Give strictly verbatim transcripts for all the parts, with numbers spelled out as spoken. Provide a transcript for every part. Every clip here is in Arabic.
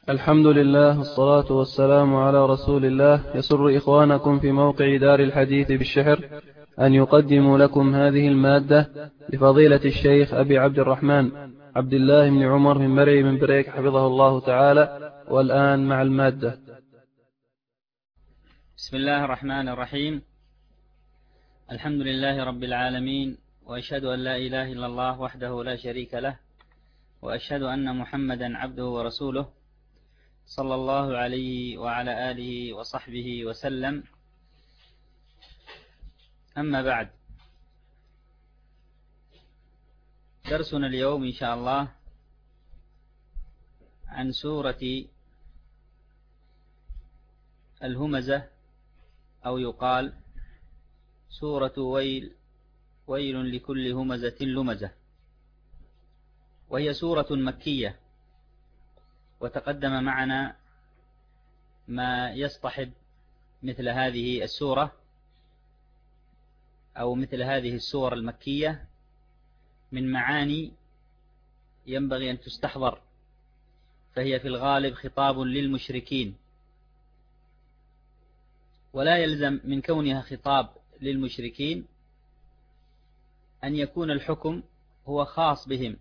الحمد لله والصلاة والسلام على رسول الله. يسر إخوانكم في موقع دار الحديث بالشحر أن يقدموا لكم هذه المادة لفضيلة الشيخ أبي عبد الرحمن عبد الله بن عمر من مرعي من بريك حفظه الله تعالى. والآن مع المادة. بسم الله الرحمن الرحيم. الحمد لله رب العالمين، وأشهد أن لا إله إلا الله وحده لا شريك له، وأشهد أن محمدا عبده ورسوله صلى الله عليه وعلى آله وصحبه وسلم. أما بعد، درسنا اليوم إن شاء الله عن سورة الهمزة، أو يقال سورة ويل ويل لكل همزة لمزة، وهي سورة مكية. وتقدم معنا ما يصطحب مثل هذه السورة أو مثل هذه السور المكية من معاني ينبغي أن تستحضر، فهي في الغالب خطاب للمشركين، ولا يلزم من كونها خطاب للمشركين أن يكون الحكم هو خاص بهم،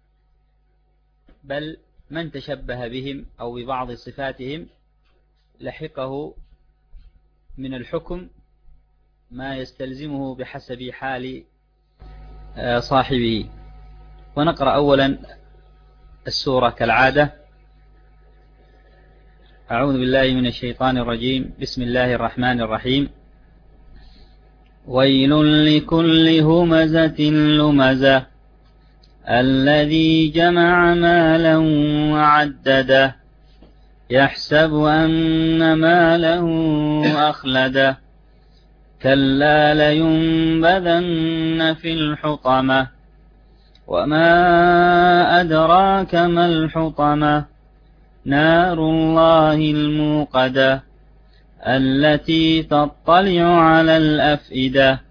بل من تشبه بهم أو ببعض صفاتهم لحقه من الحكم ما يستلزمه بحسب حال صاحبه. ونقرأ أولا السورة كالعادة. أعوذ بالله من الشيطان الرجيم. بسم الله الرحمن الرحيم. ويل لكل همزة لمزة الذي جمع مالا وعدده يحسب أن ماله أخلده كلا لينبذن في الحطمة وما أدراك ما الحطمة نار الله الموقدة التي تطلع على الأفئدة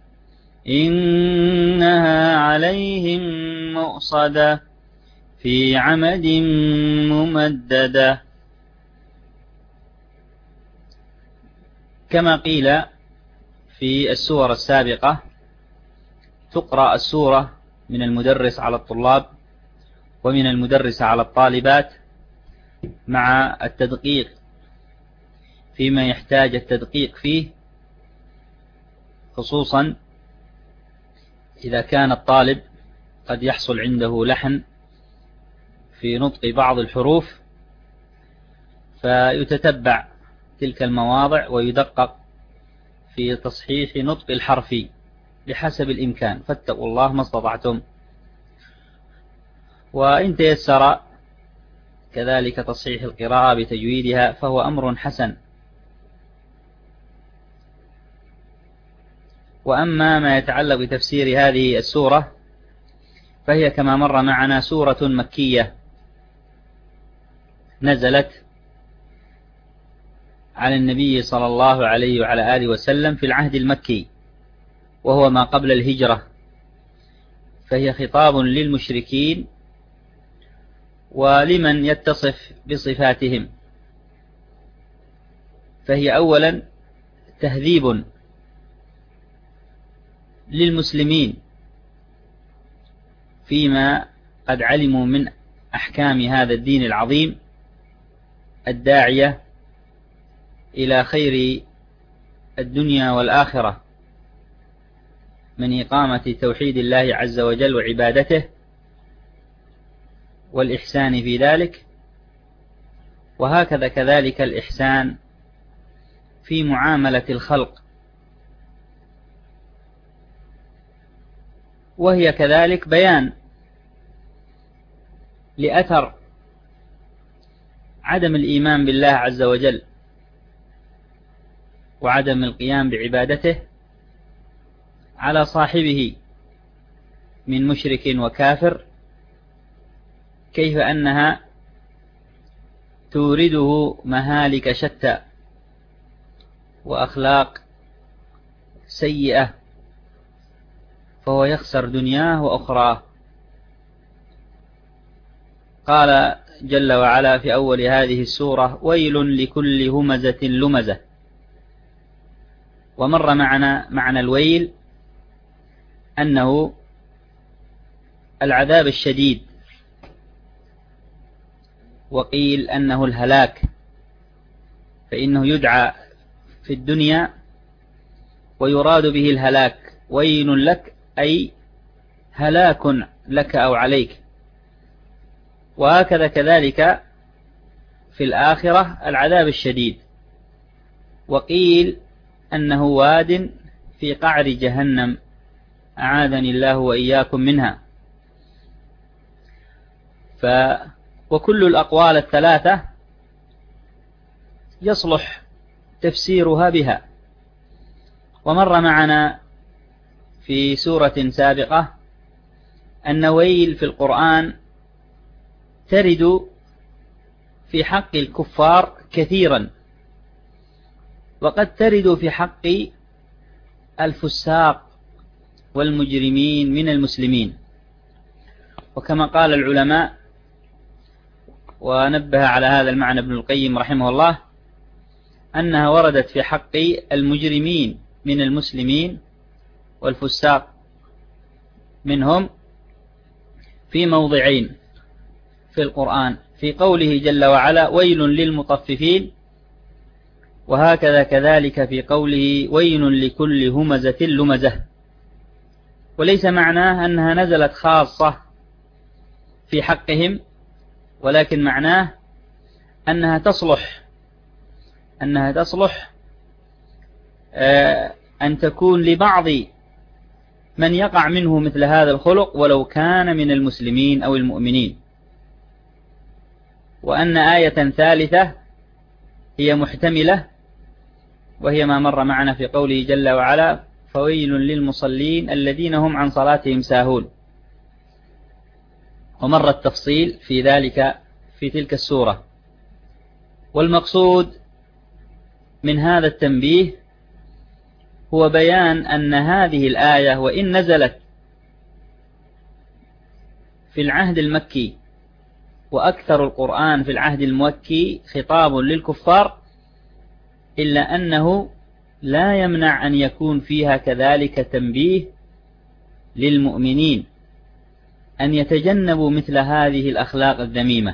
إنها عليهم مؤصدة في عمد ممددة. كما قيل في السور السابقة، تقرأ السورة من المدرس على الطلاب ومن المدرس على الطالبات مع التدقيق فيما يحتاج التدقيق فيه، خصوصا إذا كان الطالب قد يحصل عنده لحن في نطق بعض الحروف، فيتتبع تلك المواضع ويدقق في تصحيح نطق الحرف بحسب الإمكان، فاتقوا الله ما استطعتم. وإن تيسر كذلك تصحيح القراءة بتجويدها فهو أمر حسن. وأما ما يتعلق بتفسير هذه السورة فهي كما مر معنا سورة مكية نزلت على النبي صلى الله عليه وعلى آله وسلم في العهد المكي، وهو ما قبل الهجرة، فهي خطاب للمشركين ولمن يتصف بصفاتهم. فهي أولا تهذيب للمسلمين فيما قد علموا من أحكام هذا الدين العظيم الداعية إلى خير الدنيا والآخرة من إقامة توحيد الله عز وجل وعبادته والإحسان في ذلك، وهكذا كذلك الإحسان في معاملة الخلق. وهي كذلك بيان لأثر عدم الإيمان بالله عز وجل وعدم القيام بعبادته على صاحبه من مشرك وكافر، كيف أنها تورده مهالك شتى وأخلاق سيئة، فهو يخسر دنياه وأخراه. قال جل وعلا في أول هذه السورة: ويل لكل همزة لمزة. ومر معنا معنى الويل أنه العذاب الشديد، وقيل أنه الهلاك، فإنه يدعى في الدنيا ويراد به الهلاك. ويل لك أي هلاك لك أو عليك. وهكذا كذلك في الآخرة العذاب الشديد، وقيل أنه واد في قعر جهنم، أعاذني الله وإياكم منها. ف وكل الأقوال الثلاثة يصلح تفسيرها بها. ومر معنا في سورة سابقة أن ويل في القرآن ترد في حق الكفار كثيرا، وقد ترد في حق الفساق والمجرمين من المسلمين. وكما قال العلماء، ونبه على هذا المعنى ابن القيم رحمه الله، أنها وردت في حق المجرمين من المسلمين والفساق منهم في موضعين في القرآن: في قوله جل وعلا: ويل للمطففين، وهكذا كذلك في قوله: ويل لكل همزة لمزة. وليس معناه أنها نزلت خاصة في حقهم، ولكن معناه أنها تصلح أنها تصلح أن تكون لبعض من يقع منه مثل هذا الخلق ولو كان من المسلمين أو المؤمنين. وأن آية ثالثة هي محتملة، وهي ما مر معنا في قوله جل وعلا: فويل للمصلين الذين هم عن صلاتهم ساهون. ومر التفصيل في ذلك في تلك السورة. والمقصود من هذا التنبيه هو بيان أن هذه الآية وإن نزلت في العهد المكي، وأكثر القرآن في العهد المكي خطاب للكفار، إلا أنه لا يمنع أن يكون فيها كذلك تنبيه للمؤمنين أن يتجنبوا مثل هذه الأخلاق الذميمة.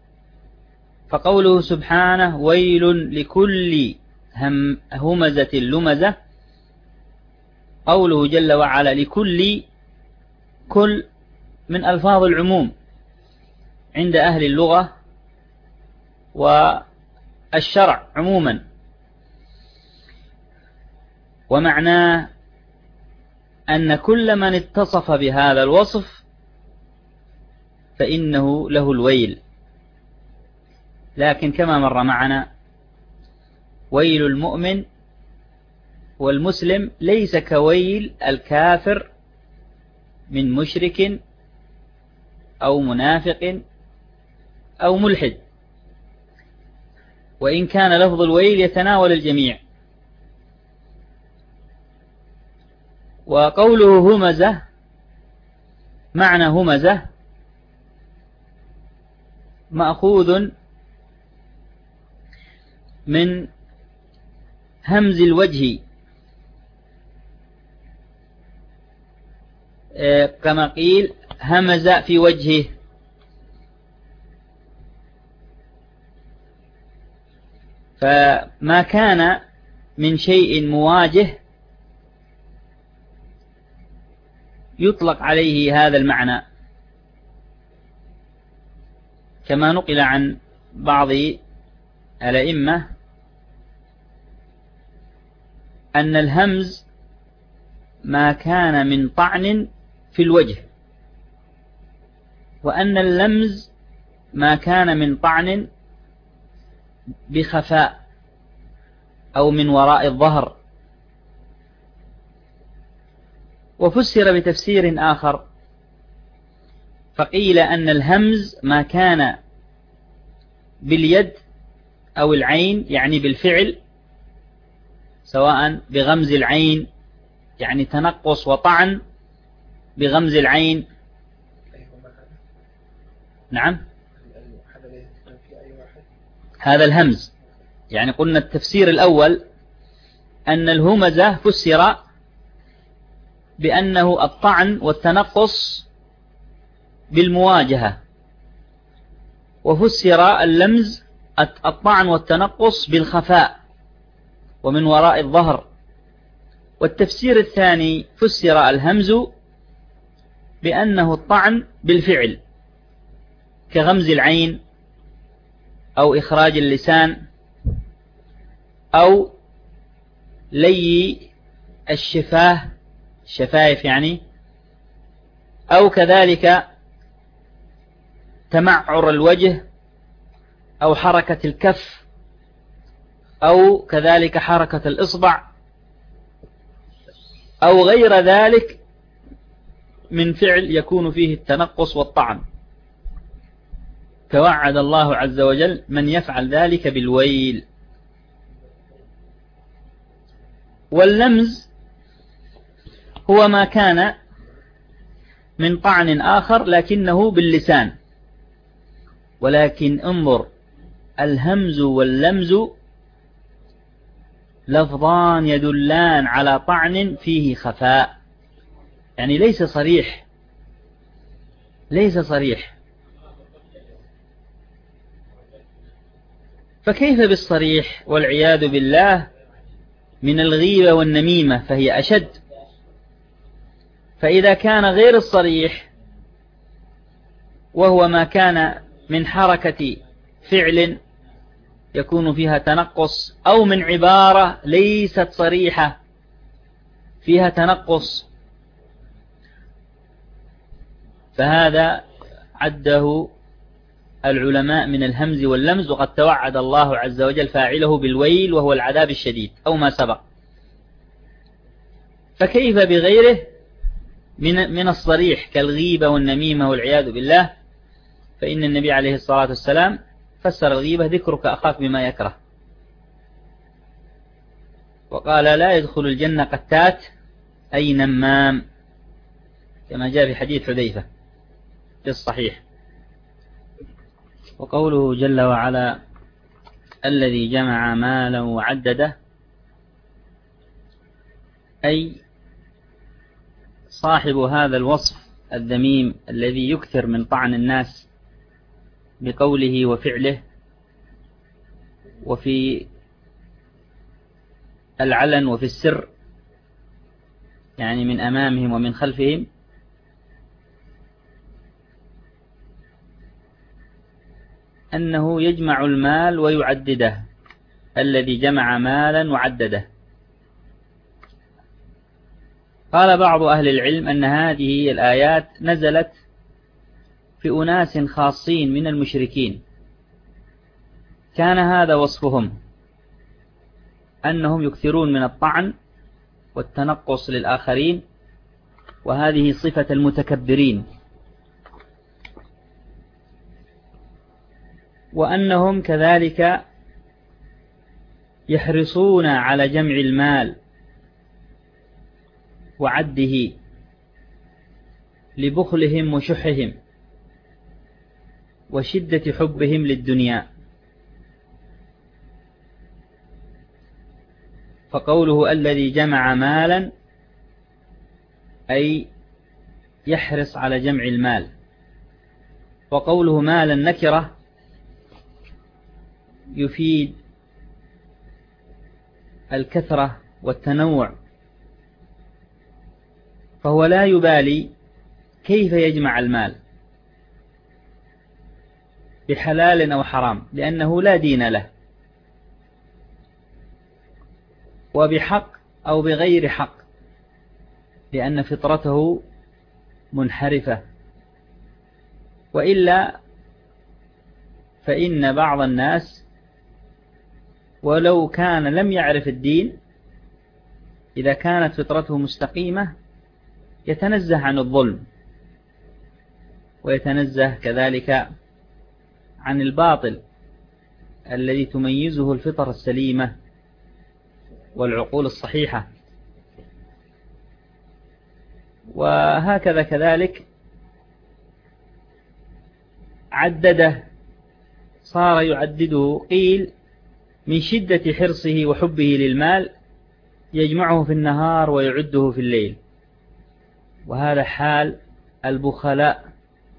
فقوله سبحانه: ويل لكل هم همزة لمزة، قوله جل وعلا لكل، كل من ألفاظ العموم عند أهل اللغة والشرع عموما، ومعناه أن كل من اتصف بهذا الوصف فإنه له الويل. لكن كما مر معنا، ويل المؤمن والمسلم ليس كويل الكافر من مشرك أو منافق أو ملحد، وإن كان لفظ الويل يتناول الجميع. وقوله همزة، معنى همزة مأخوذ من همز الوجه، كما قيل همز في وجهه. فما كان من شيء مواجه يطلق عليه هذا المعنى، كما نقل عن بعض الأئمة أن الهمز ما كان من طعن في الوجه، وأن اللمز ما كان من طعن بخفاء أو من وراء الظهر. وفسر بتفسير آخر فقيل أن الهمز ما كان باليد أو العين، يعني بالفعل، سواء بغمز العين يعني تنقص وطعن بغمز العين. نعم، هذا الهمز. يعني قلنا التفسير الأول أن الهمزة فسر بأنه الطعن والتنقص بالمواجهة، وفسر اللمز الطعن والتنقص بالخفاء ومن وراء الظهر. والتفسير الثاني فسر الهمز بأنه الطعن بالفعل كغمز العين أو إخراج اللسان أو لي الشفاه الشفايف يعني، أو كذلك تمعر الوجه أو حركة الكف أو كذلك حركة الإصبع أو غير ذلك من فعل يكون فيه التنقص والطعن. توعد الله عز وجل من يفعل ذلك بالويل. واللمز هو ما كان من طعن آخر لكنه باللسان. ولكن انظر، الهمز واللمز لفظان يدلان على طعن فيه خفاء، يعني ليس صريح ليس صريح فكيف بالصريح والعياذ بالله من الغيبة والنميمة فهي أشد. فإذا كان غير الصريح وهو ما كان من حركة فعل يكون فيها تنقص أو من عبارة ليست صريحة فيها تنقص، فهذا عده العلماء من الهمز واللمز، وقد توعد الله عز وجل فاعله بالويل وهو العذاب الشديد أو ما سبق. فكيف بغيره من من الصريح كالغيبة والنميمة والعياذ بالله؟ فإن النبي عليه الصلاة والسلام فسر الغيبة ذكرك أخاك بما يكره، وقال لا يدخل الجنة قتات أي نمام، كما جاء في حديث حذيفة في الصحيح. وقوله جل وعلا الذي جمع مالا وعدده، أي صاحب هذا الوصف الذميم الذي يكثر من طعن الناس بقوله وفعله وفي العلن وفي السر، يعني من أمامهم ومن خلفهم، أنه يجمع المال ويعدده، الذي جمع مالا وعدده. قال بعض أهل العلم أن هذه الآيات نزلت في أناس خاصين من المشركين، كان هذا وصفهم أنهم يكثرون من الطعن والتنقص للآخرين، وهذه صفة المتكبرين، وأنهم كذلك يحرصون على جمع المال وعده لبخلهم وشحهم وشدة حبهم للدنيا. فقوله الذي جمع مالا أي يحرص على جمع المال، وقوله مالا نكرة يفيد الكثرة والتنوع، فهو لا يبالي كيف يجمع المال بحلال أو حرام، لأنه لا دين له، وبحق أو بغير حق، لأن فطرته منحرفة. وإلا فإن بعض الناس ولو كان لم يعرف الدين، إذا كانت فطرته مستقيمة يتنزه عن الظلم، ويتنزه كذلك عن الباطل الذي تميزه الفطر السليمة والعقول الصحيحة. وهكذا كذلك عدده صار يعدده، قيل من شدة حرصه وحبه للمال يجمعه في النهار ويعده في الليل، وهذا حال البخلاء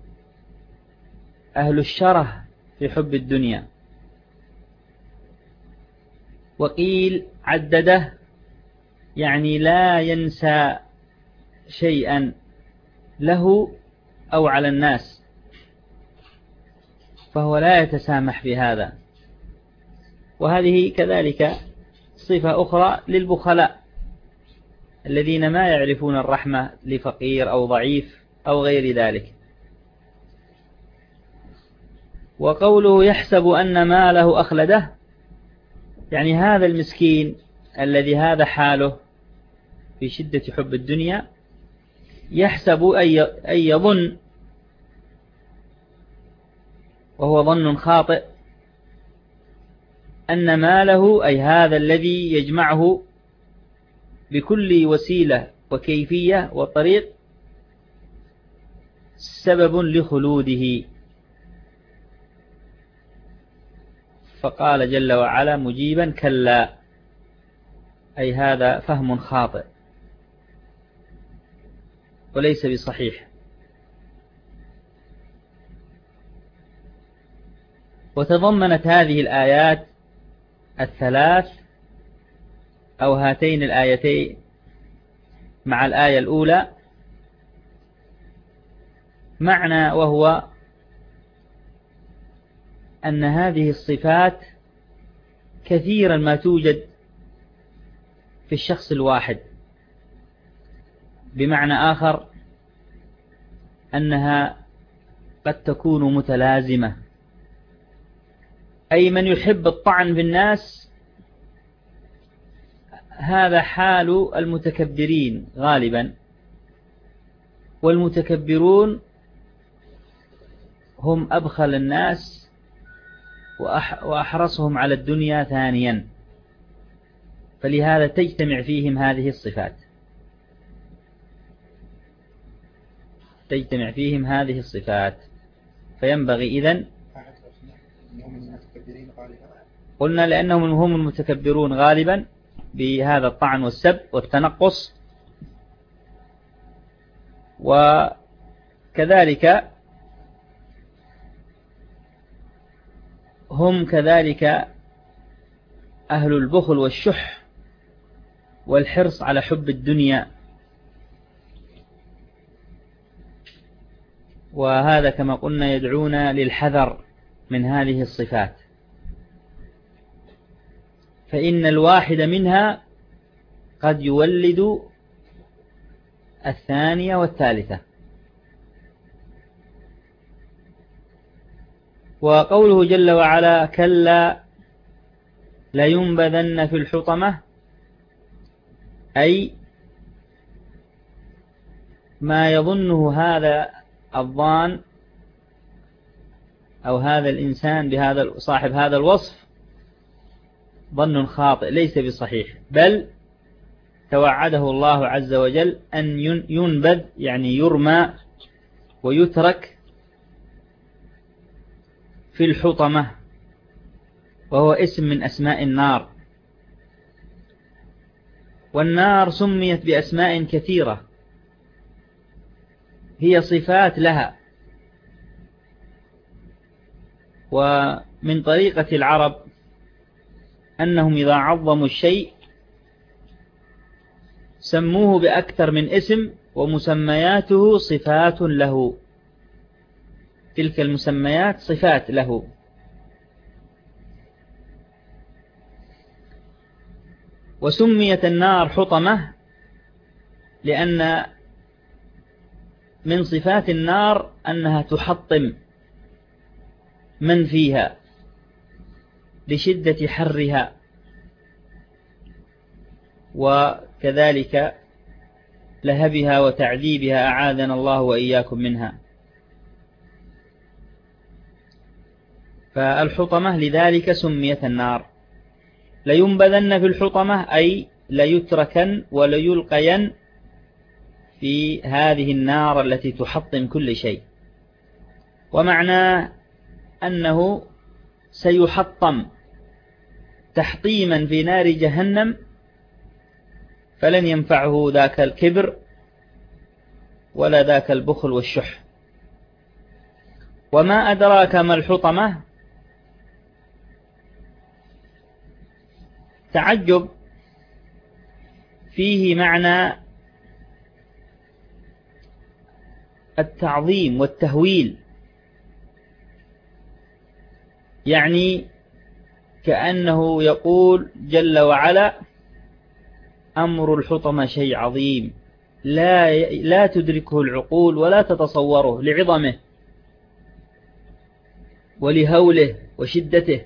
أهل الشره في حب الدنيا. وقيل عدده يعني لا ينسى شيئا له أو على الناس، فهو لا يتسامح في هذا. وهذه كذلك صفة أخرى للبخلاء الذين ما يعرفون الرحمة لفقير أو ضعيف أو غير ذلك. وقوله يحسب أن ماله أخلده، يعني هذا المسكين الذي هذا حاله في شدة حب الدنيا يحسب أي يظن، وهو ظن خاطئ، أن ماله أي هذا الذي يجمعه بكل وسيلة وكيفية وطريق سبب لخلوده. فقال جل وعلا مجيبا كلا، أي هذا فهم خاطئ وليس بصحيح. وتضمنت هذه الآيات الثلاث أو هاتين الآيتين مع الآية الأولى معنى، وهو أن هذه الصفات كثيرا ما توجد في الشخص الواحد، بمعنى آخر أنها قد تكون متلازمة، أي من يحب الطعن في الناس هذا حال المتكبرين غالبا، والمتكبرون هم أبخل الناس وأحرصهم على الدنيا ثانيا، فلهذا تجتمع فيهم هذه الصفات تجتمع فيهم هذه الصفات فينبغي إذن قلنا لأنهم هم المتكبرون غالبا بهذا الطعن والسب والتنقص. وكذلك هم كذلك أهل البخل والشح والحرص على حب الدنيا، وهذا كما قلنا يدعونا للحذر من هذه الصفات، فإن الواحد منها قد يولد الثانية والثالثة. وقوله جل وعلا كلا لينبذن في الحطمة، أي ما يظنه هذا الظان أو هذا الإنسان بهذا صاحب هذا الوصف ظن خاطئ ليس بصحيح، بل توعده الله عز وجل أن ينبذ يعني يرمى ويترك في الحطمة، وهو اسم من أسماء النار. والنار سميت بأسماء كثيرة هي صفات لها، ومن طريقة العرب أنهم إذا عظموا الشيء سموه بأكثر من اسم ومسمياته صفات له، تلك المسميات صفات له. وسميت النار حطمة لأن من صفات النار أنها تحطم من فيها لشدة حرها، وكذلك لهبها وتعذيبها، أعاذنا الله وإياكم منها. فالحطمة لذلك سميت النار. لينبذن في الحطمة أي ليتركن وليلقين في هذه النار التي تحطم كل شيء. ومعناه أنه سيحطم تحطيما في نار جهنم فلن ينفعه ذاك الكبر ولا ذاك البخل والشح. وما أدراك ما الحطمة؟ تعجب فيه معنى التعظيم والتهويل، يعني كأنه يقول جل وعلا أمر الحطمة شيء عظيم لا لا تدركه العقول ولا تتصوره لعظمه ولهوله وشدته.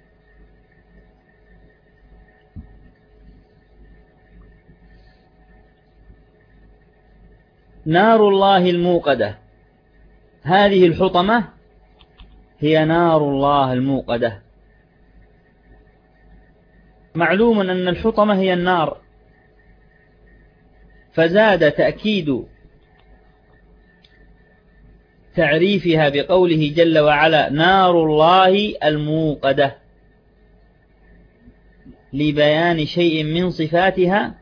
نار الله الموقدة، هذه الحطمة هي نار الله الموقدة. معلوم أن الحطمة هي النار، فزاد تأكيد تعريفها بقوله جل وعلا نار الله الموقدة لبيان شيء من صفاتها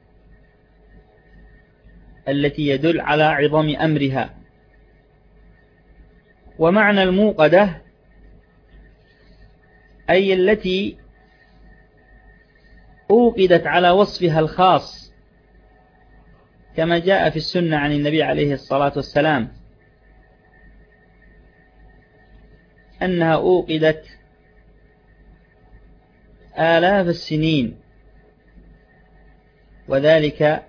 التي يدل على عظم أمرها. ومعنى الموقدة أي التي أوقدت على وصفها الخاص، كما جاء في السنة عن النبي عليه الصلاة والسلام أنها أوقدت آلاف السنين، وذلك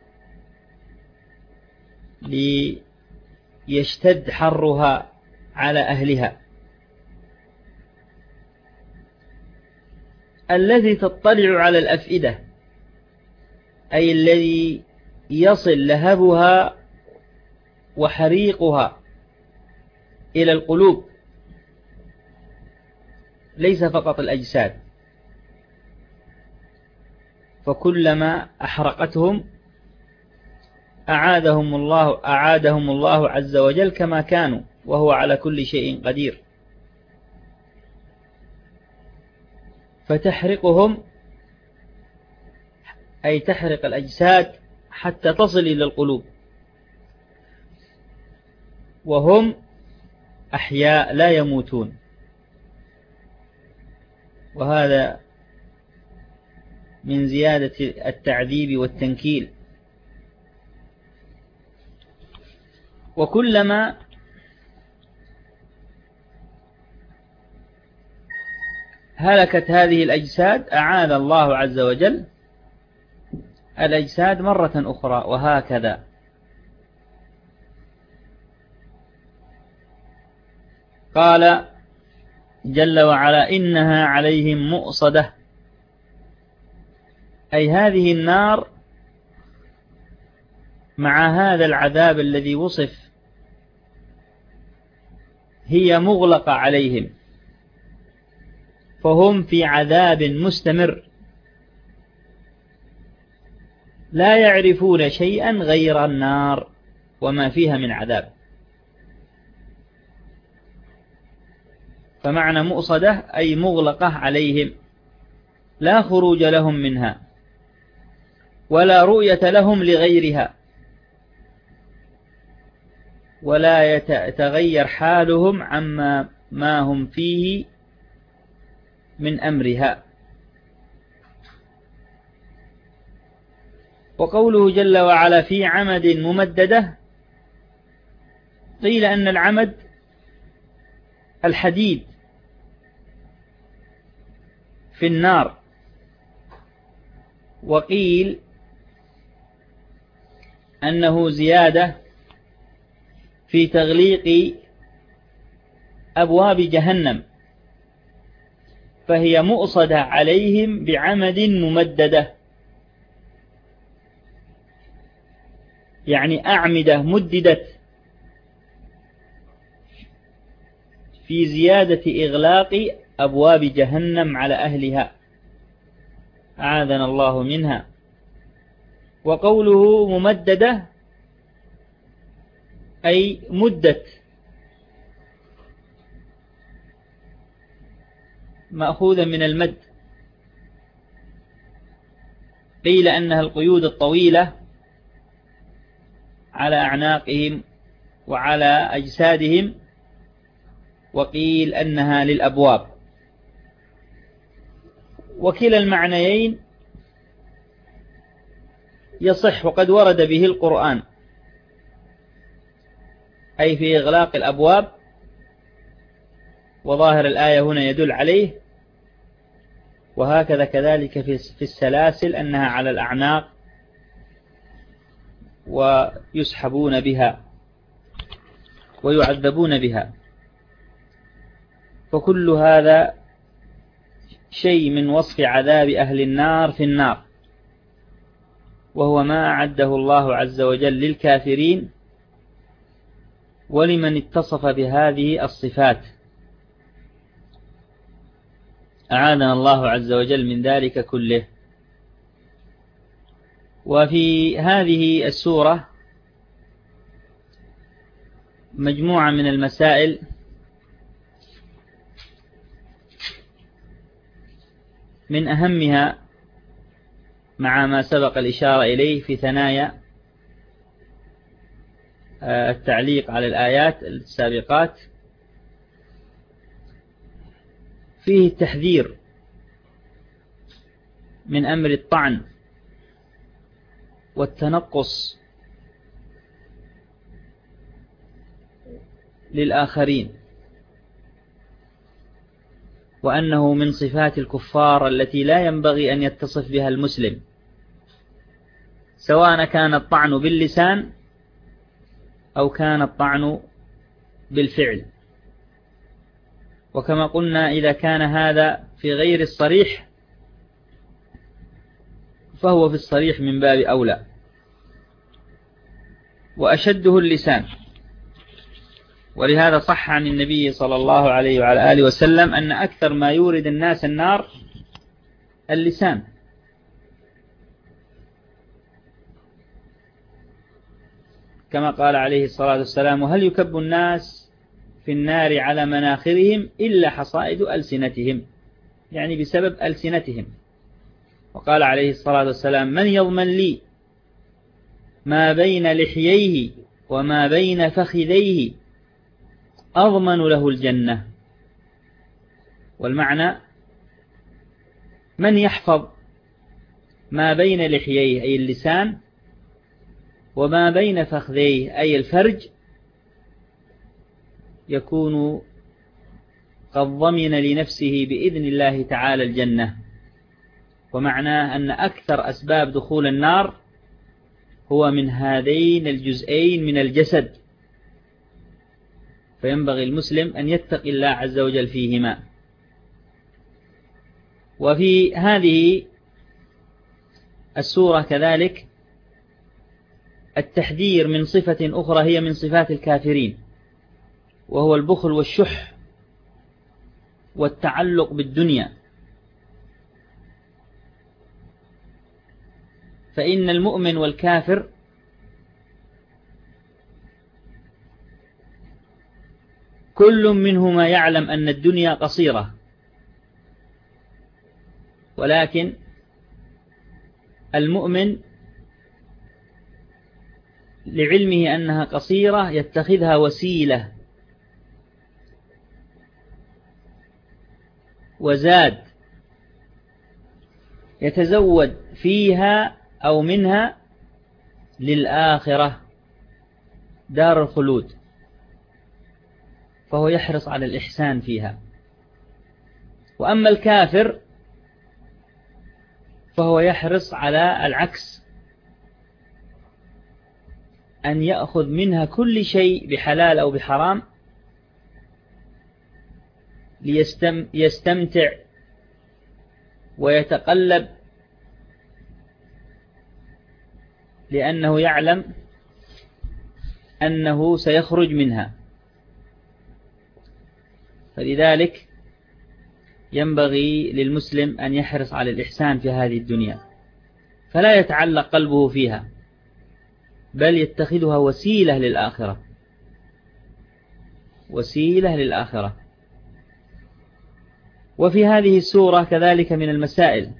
ليشتد حرها على أهلها. الذي تطلع على الأفئدة أي الذي يصل لهبها وحريقها إلى القلوب، ليس فقط الأجساد، فكلما أحرقتهم أعادهم الله أعادهم الله عز وجل كما كانوا، وهو على كل شيء قدير. فتحرقهم أي تحرق الأجساد حتى تصل إلى القلوب، وهم أحياء لا يموتون. وهذا من زيادة التعذيب والتنكيل. وكلما هلكت هذه الأجساد أعاد الله عز وجل الأجساد مرة أخرى، وهكذا. قال جل وعلا إنها عليهم مؤصدة، أي هذه النار مع هذا العذاب الذي وصف هي مغلقة عليهم، فهم في عذاب مستمر لا يعرفون شيئا غير النار وما فيها من عذاب. فمعنى مؤصدة أي مغلقة عليهم، لا خروج لهم منها ولا رؤية لهم لغيرها، ولا يتغير حالهم عما ما هم فيه من أمرها. وقوله جل وعلا في عمد ممددة، قيل أن العمد الحديد في النار، وقيل أنه زيادة في تغليق أبواب جهنم، فهي مؤصدة عليهم بعمد ممددة، يعني أعمدة مددت في زيادة إغلاق أبواب جهنم على أهلها، أعاذنا الله منها. وقوله ممددة أي مدت مأخوذا من المد، قيل أنها القيود الطويلة على أعناقهم وعلى أجسادهم، وقيل أنها للأبواب. وكلا المعنيين يصح، وقد ورد به القرآن، أي في إغلاق الأبواب، وظاهر الآية هنا يدل عليه. وهكذا كذلك في السلاسل أنها على الأعناق ويسحبون بها ويعذبون بها. فكل هذا شيء من وصف عذاب أهل النار في النار، وهو ما أعده الله عز وجل للكافرين ولمن اتصف بهذه الصفات. أعاذنا الله عز وجل من ذلك كله. وفي هذه السورة مجموعة من المسائل من أهمها مع ما سبق الإشارة إليه في ثنايا التعليق على الآيات السابقات، فيه التحذير من أمر الطعن والتنقص للآخرين، وأنه من صفات الكفار التي لا ينبغي أن يتصف بها المسلم، سواء كان الطعن باللسان أو كان الطعن بالفعل. وكما قلنا إذا كان هذا في غير الصريح فهو في الصريح من باب أولى، وأشده اللسان. ولهذا صح عن النبي صلى الله عليه وعلى آله وسلم أن أكثر ما يورد الناس النار اللسان، كما قال عليه الصلاة والسلام: وهل يكب الناس في النار على مناخرهم إلا حصائد ألسنتهم، يعني بسبب ألسنتهم. وقال عليه الصلاة والسلام: من يضمن لي ما بين لحييه وما بين فخذيه أضمن له الجنة. والمعنى من يحفظ ما بين لحييه أي اللسان وما بين فخذيه أي الفرج يكون قد ضمن لنفسه بإذن الله تعالى الجنة. ومعناه أن أكثر أسباب دخول النار هو من هذين الجزئين من الجسد، فينبغي المسلم أن يتقي الله عز وجل فيهما. وفي هذه السورة كذلك التحذير من صفة أخرى هي من صفات الكافرين، وهو البخل والشح والتعلق بالدنيا. فإن المؤمن والكافر كل منهما يعلم أن الدنيا قصيرة، ولكن المؤمن لعلمه أنها قصيرة يتخذها وسيلة وزاد يتزود فيها أو منها للآخرة دار الخلود، فهو يحرص على الإحسان فيها. وأما الكافر فهو يحرص على العكس، أن يأخذ منها كل شيء بحلال أو بحرام ليستمتع ويتقلب، لأنه يعلم أنه سيخرج منها. فلذلك ينبغي للمسلم أن يحرص على الإحسان في هذه الدنيا، فلا يتعلق قلبه فيها، بل يتخذها وسيلة للآخرة، وسيلة للآخرة. وفي هذه السورة كذلك من المسائل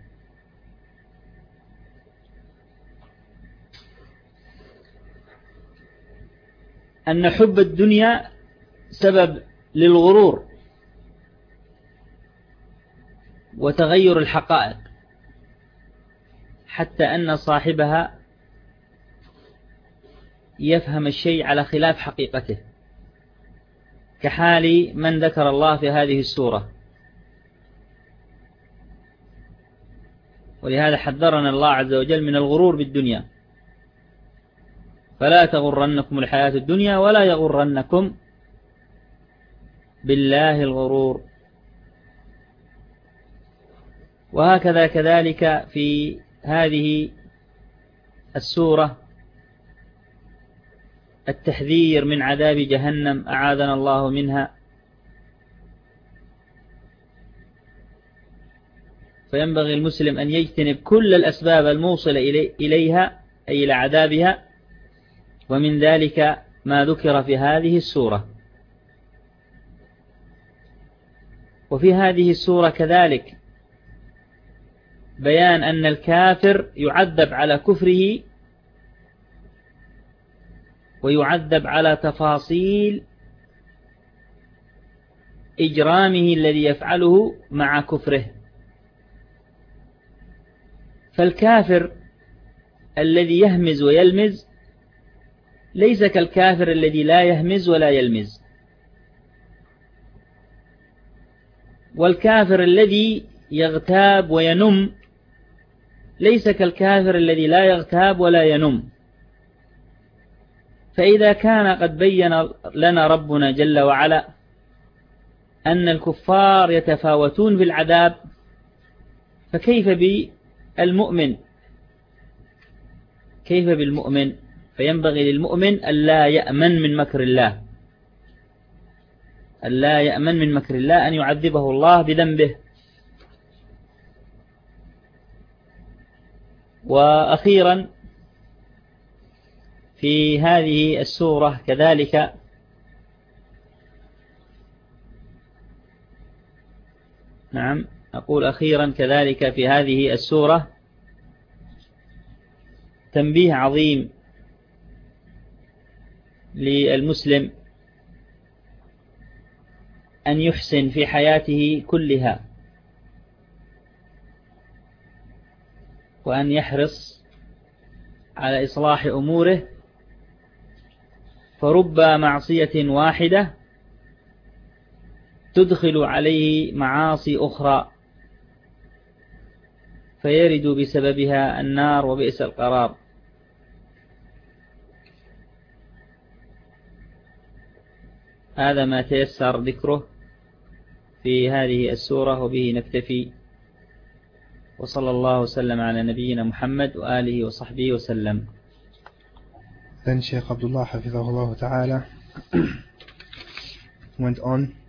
أن حب الدنيا سبب للغرور وتغير الحقائق، حتى أن صاحبها يفهم الشيء على خلاف حقيقته، كحال من ذكر الله في هذه السورة. ولهذا حذرنا الله عز وجل من الغرور بالدنيا، فلا تغرنكم الحياة الدنيا ولا يغرنكم بالله الغرور. وهكذا كذلك في هذه السورة التحذير من عذاب جهنم أعاذنا الله منها. فينبغي المسلم أن يجتنب كل الأسباب الموصلة إليها أي إلى عذابها، ومن ذلك ما ذكر في هذه السورة. وفي هذه السورة كذلك بيان أن الكافر يعذب على كفره ويعذب على تفاصيل إجرامه الذي يفعله مع كفره. فالكافر الذي يهمز ويلمز ليس كالكافر الذي لا يهمز ولا يلمز، والكافر الذي يغتاب وينم ليس كالكافر الذي لا يغتاب ولا ينم. فإذا كان قد بين لنا ربنا جل وعلا أن الكفار يتفاوتون في العذاب، فكيف بالمؤمن؟ كيف بالمؤمن؟ فينبغي للمؤمن ألا يأمن من مكر الله، ألا يأمن من مكر الله أن يعذبه الله بذنبه. وأخيرا في هذه السورة كذلك نعم أقول أخيرا كذلك في هذه السورة تنبيه عظيم للمسلم أن يحسن في حياته كلها، وأن يحرص على إصلاح أموره، فرب معصية واحدة تدخل عليه معاصي أخرى فيرد بسببها النار وبئس القرار. هذا ما تيسر ذكره في هذه السورة، وبه نكتفي، وصلى الله وسلم على نبينا محمد وآله وصحبه وسلم. Then Sheikh Abdullah Hafizahullah Ta'ala went on